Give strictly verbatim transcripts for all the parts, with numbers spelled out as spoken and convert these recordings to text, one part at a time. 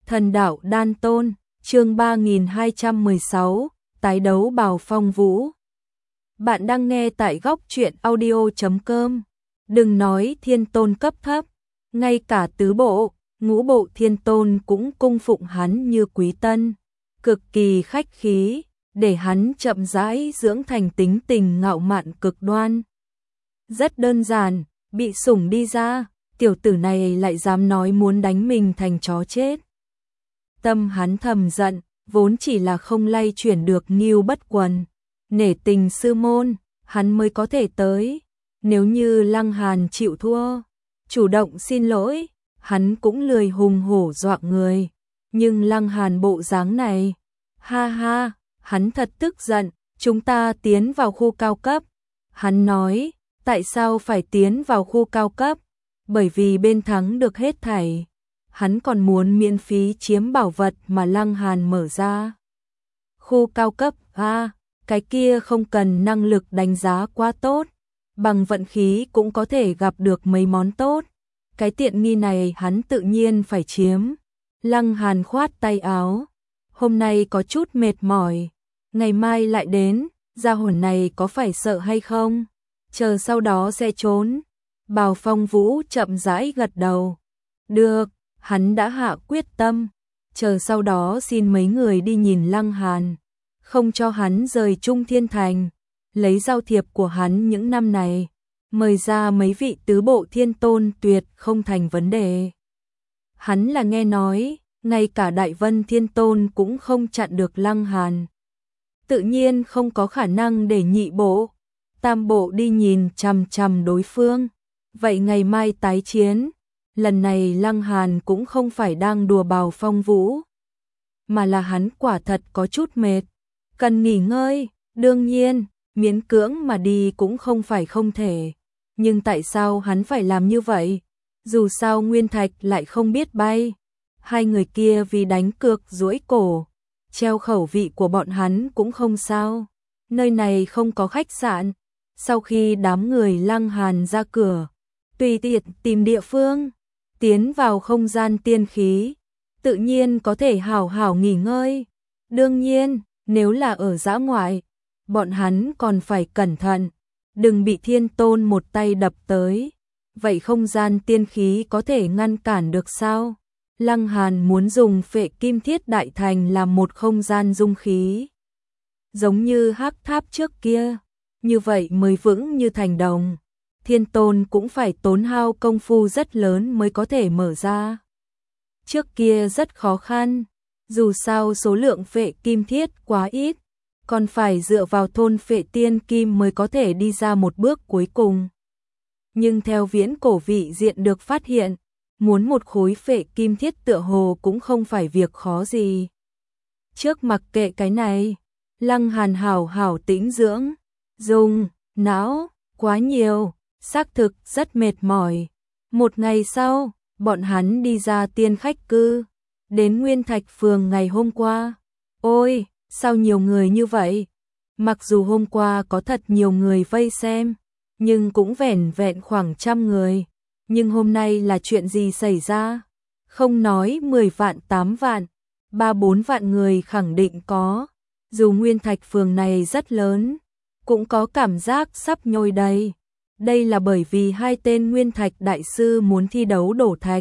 Thần đạo đan tôn, chương ba nghìn hai trăm mười sáu, tái đấu Bào Phong Vũ. Bạn đang nghe tại góc truyện audio chấm com. Đừng nói thiên tôn cấp thấp, ngay cả tứ bộ, ngũ bộ thiên tôn cũng cung phụng hắn như quý tân, cực kỳ khách khí, để hắn chậm rãi dưỡng thành tính tình ngạo mạn cực đoan. Rất đơn giản, bị sủng đi ra, tiểu tử này lại dám nói muốn đánh mình thành chó chết. Tâm hắn thầm giận, vốn chỉ là không lay chuyển được Ngưu Bất Quần, nể tình sư môn, hắn mới có thể tới. Nếu như Lăng Hàn chịu thua, chủ động xin lỗi, hắn cũng lười hùng hổ dọa người. Nhưng Lăng Hàn bộ dáng này, ha ha, hắn thật tức giận. Chúng ta tiến vào khu cao cấp. Hắn nói, tại sao phải tiến vào khu cao cấp? Bởi vì bên thắng được hết thảy. Hắn còn muốn miễn phí chiếm bảo vật mà Lăng Hàn mở ra. Khu cao cấp, à, cái kia không cần năng lực đánh giá quá tốt, bằng vận khí cũng có thể gặp được mấy món tốt. Cái tiện nghi này hắn tự nhiên phải chiếm. Lăng Hàn khoát tay áo, hôm nay có chút mệt mỏi, ngày mai lại đến, gia hồn này có phải sợ hay không? Chờ sau đó sẽ trốn. Bào Phong Vũ chậm rãi gật đầu. Được, hắn đã hạ quyết tâm, chờ sau đó xin mấy người đi nhìn Lăng Hàn, không cho hắn rời Trung Thiên Thành, lấy giao thiệp của hắn những năm này, mời ra mấy vị tứ bộ thiên tôn tuyệt không thành vấn đề. Hắn là nghe nói, ngay cả Đại Vân Thiên Tôn cũng không chặn được Lăng Hàn. Tự nhiên không có khả năng để nhị bộ, tam bộ đi nhìn chằm chằm đối phương. Vậy ngày mai tái chiến. Lần này Lăng Hàn cũng không phải đang đùa Bào Phong Vũ, mà là hắn quả thật có chút mệt, cần nghỉ ngơi. Đương nhiên, miễn cưỡng mà đi cũng không phải không thể. Nhưng tại sao hắn phải làm như vậy? Dù sao Nguyên Thạch lại không biết bay. Hai người kia vì đánh cược duỗi cổ, treo khẩu vị của bọn hắn cũng không sao. Nơi này không có khách sạn. Sau khi đám người Lăng Hàn ra cửa, tùy tiện tìm địa phương, tiến vào không gian tiên khí, tự nhiên có thể hảo hảo nghỉ ngơi. Đương nhiên, nếu là ở dã ngoại, bọn hắn còn phải cẩn thận, đừng bị thiên tôn một tay đập tới. Vậy không gian tiên khí có thể ngăn cản được sao? Lăng Hàn muốn dùng Phệ Kim Thiết Đại Thành làm một không gian dung khí, giống như Hắc Tháp trước kia, như vậy mới vững như thành đồng. Thiên tôn cũng phải tốn hao công phu rất lớn mới có thể mở ra. Trước kia rất khó khăn, dù sao số lượng phệ kim thiết quá ít, còn phải dựa vào thôn phệ tiên kim mới có thể đi ra một bước cuối cùng. Nhưng theo viễn cổ vị diện được phát hiện, muốn một khối phệ kim thiết tựa hồ cũng không phải việc khó gì. Trước mặc kệ cái này, Lăng Hàn hảo hảo tĩnh dưỡng, dùng não quá nhiều, xác thực rất mệt mỏi. Một ngày sau, bọn hắn đi ra tiên khách cư, đến Nguyên Thạch phường ngày hôm qua. Ôi, sao nhiều người như vậy? Mặc dù hôm qua có thật nhiều người vây xem, nhưng cũng vẻn vẹn khoảng trăm người. Nhưng hôm nay là chuyện gì xảy ra? Không nói mười vạn tám vạn, ba bốn vạn người khẳng định có. Dù Nguyên Thạch phường này rất lớn, cũng có cảm giác sắp nhồi đầy. Đây là bởi vì hai tên Nguyên Thạch đại sư muốn thi đấu đổ thạch.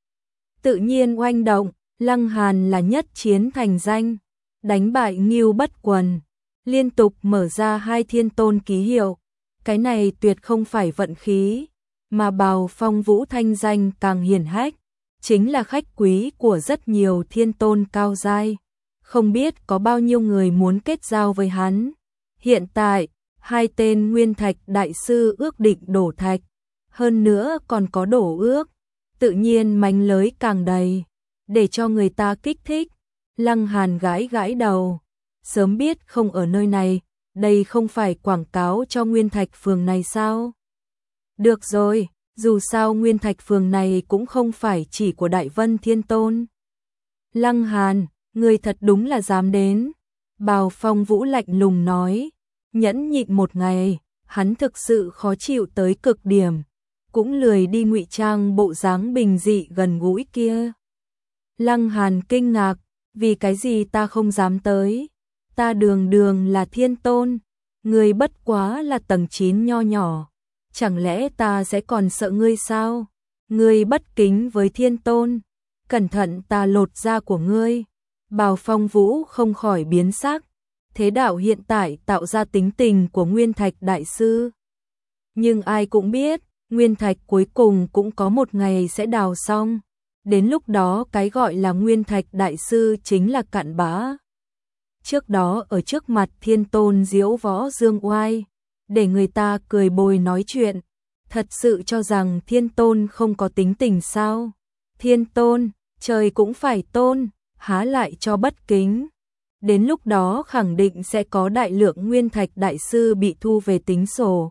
Tự nhiên oanh động, Lăng Hàn là nhất chiến thành danh, đánh bại Ngưu Bất Quần, liên tục mở ra hai thiên tôn ký hiệu. Cái này tuyệt không phải vận khí, mà Bào Phong Vũ thanh danh càng hiển hách, chính là khách quý của rất nhiều thiên tôn cao giai. Không biết có bao nhiêu người muốn kết giao với hắn. Hiện tại, hai tên Nguyên Thạch đại sư ước định đổ thạch, hơn nữa còn có đổ ước, tự nhiên mánh lới càng đầy, để cho người ta kích thích. Lăng Hàn gãi gãi đầu, sớm biết không ở nơi này, đây không phải quảng cáo cho Nguyên Thạch phường này sao? Được rồi, dù sao Nguyên Thạch phường này cũng không phải chỉ của Đại Vân Thiên Tôn. Lăng Hàn, người thật đúng là dám đến. Bào Phong Vũ lạnh lùng nói. Nhẫn nhịn một ngày, hắn thực sự khó chịu tới cực điểm, cũng lười đi ngụy trang bộ dáng bình dị gần gũi kia. Lăng Hàn kinh ngạc, vì cái gì ta không dám tới? Ta đường đường là thiên tôn, ngươi bất quá là tầng chín nho nhỏ, chẳng lẽ ta sẽ còn sợ ngươi sao? Ngươi bất kính với thiên tôn, cẩn thận ta lột da của ngươi. Bào Phong Vũ không khỏi biến sắc, thế đạo hiện tại tạo ra tính tình của Nguyên Thạch Đại Sư. Nhưng ai cũng biết, Nguyên Thạch cuối cùng cũng có một ngày sẽ đào xong. Đến lúc đó cái gọi là Nguyên Thạch Đại Sư chính là cặn bã. Trước đó ở trước mặt thiên tôn diễu võ dương oai, để người ta cười bồi nói chuyện. Thật sự cho rằng thiên tôn không có tính tình sao? Thiên tôn, trời cũng phải tôn, há lại cho bất kính. Đến lúc đó khẳng định sẽ có đại lượng Nguyên Thạch Đại Sư bị thu về tính sổ.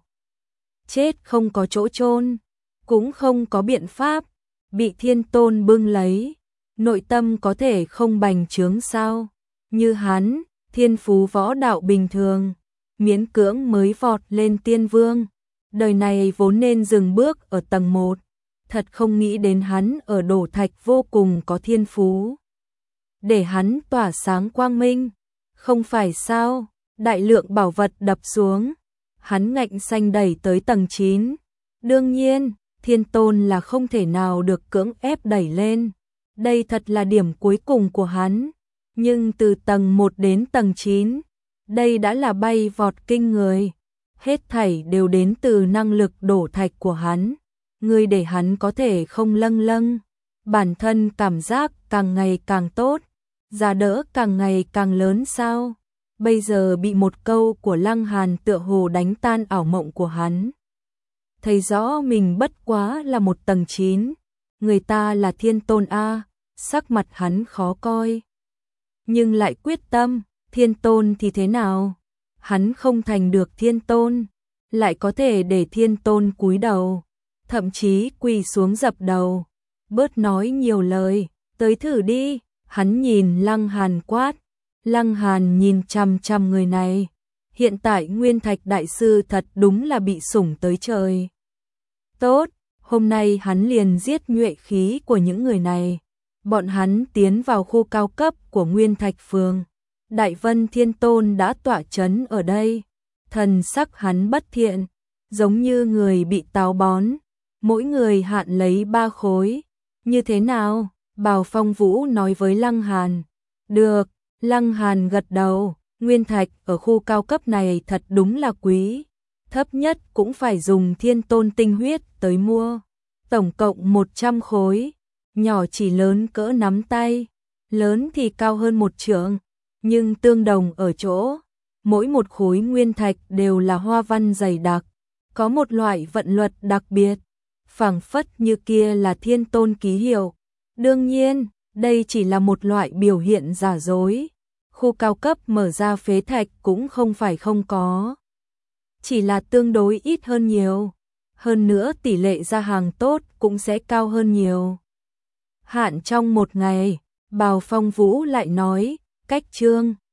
Chết không có chỗ chôn, cũng không có biện pháp, bị thiên tôn bưng lấy, nội tâm có thể không bành trướng sao? Như hắn, thiên phú võ đạo bình thường, miễn cưỡng mới vọt lên tiên vương, đời này vốn nên dừng bước ở tầng một, thật không nghĩ đến hắn ở đổ thạch vô cùng có thiên phú. Để hắn tỏa sáng quang minh, không phải sao? Đại lượng bảo vật đập xuống, hắn ngạnh xanh đẩy tới tầng chín. Đương nhiên, thiên tôn là không thể nào được cưỡng ép đẩy lên. Đây thật là điểm cuối cùng của hắn. Nhưng từ tầng một đến tầng chín, đây đã là bay vọt kinh người. Hết thảy đều đến từ năng lực đổ thạch của hắn. Người để hắn có thể không lâng lâng. Bản thân cảm giác càng ngày càng tốt, giá đỡ càng ngày càng lớn sao? Bây giờ bị một câu của Lăng Hàn tựa hồ đánh tan ảo mộng của hắn. Thấy rõ mình bất quá là một tầng chín, người ta là thiên tôn A, sắc mặt hắn khó coi. Nhưng lại quyết tâm, thiên tôn thì thế nào? Hắn không thành được thiên tôn, lại có thể để thiên tôn cúi đầu, thậm chí quỳ xuống dập đầu. Bớt nói nhiều lời, tới thử đi. Hắn nhìn Lăng Hàn quát. Lăng Hàn nhìn chằm chằm người này. Hiện tại Nguyên Thạch Đại Sư thật đúng là bị sủng tới trời. Tốt, hôm nay hắn liền giết nhuệ khí của những người này. Bọn hắn tiến vào khu cao cấp của Nguyên Thạch Phường. Đại Vân Thiên Tôn đã tọa chấn ở đây. Thần sắc hắn bất thiện, giống như người bị táo bón. Mỗi người hạn lấy ba khối. Như thế nào? Bào Phong Vũ nói với Lăng Hàn. Được, Lăng Hàn gật đầu. Nguyên thạch ở khu cao cấp này thật đúng là quý. Thấp nhất cũng phải dùng thiên tôn tinh huyết tới mua. Tổng cộng một trăm khối. Nhỏ chỉ lớn cỡ nắm tay. Lớn thì cao hơn một trượng. Nhưng tương đồng ở chỗ, mỗi một khối nguyên thạch đều là hoa văn dày đặc. Có một loại vận luật đặc biệt. Phảng phất như kia là thiên tôn ký hiệu. Đương nhiên, đây chỉ là một loại biểu hiện giả dối. Khu cao cấp mở ra phế thạch cũng không phải không có. Chỉ là tương đối ít hơn nhiều. Hơn nữa tỷ lệ ra hàng tốt cũng sẽ cao hơn nhiều. Hạn trong một ngày, Bào Phong Vũ lại nói, cách chương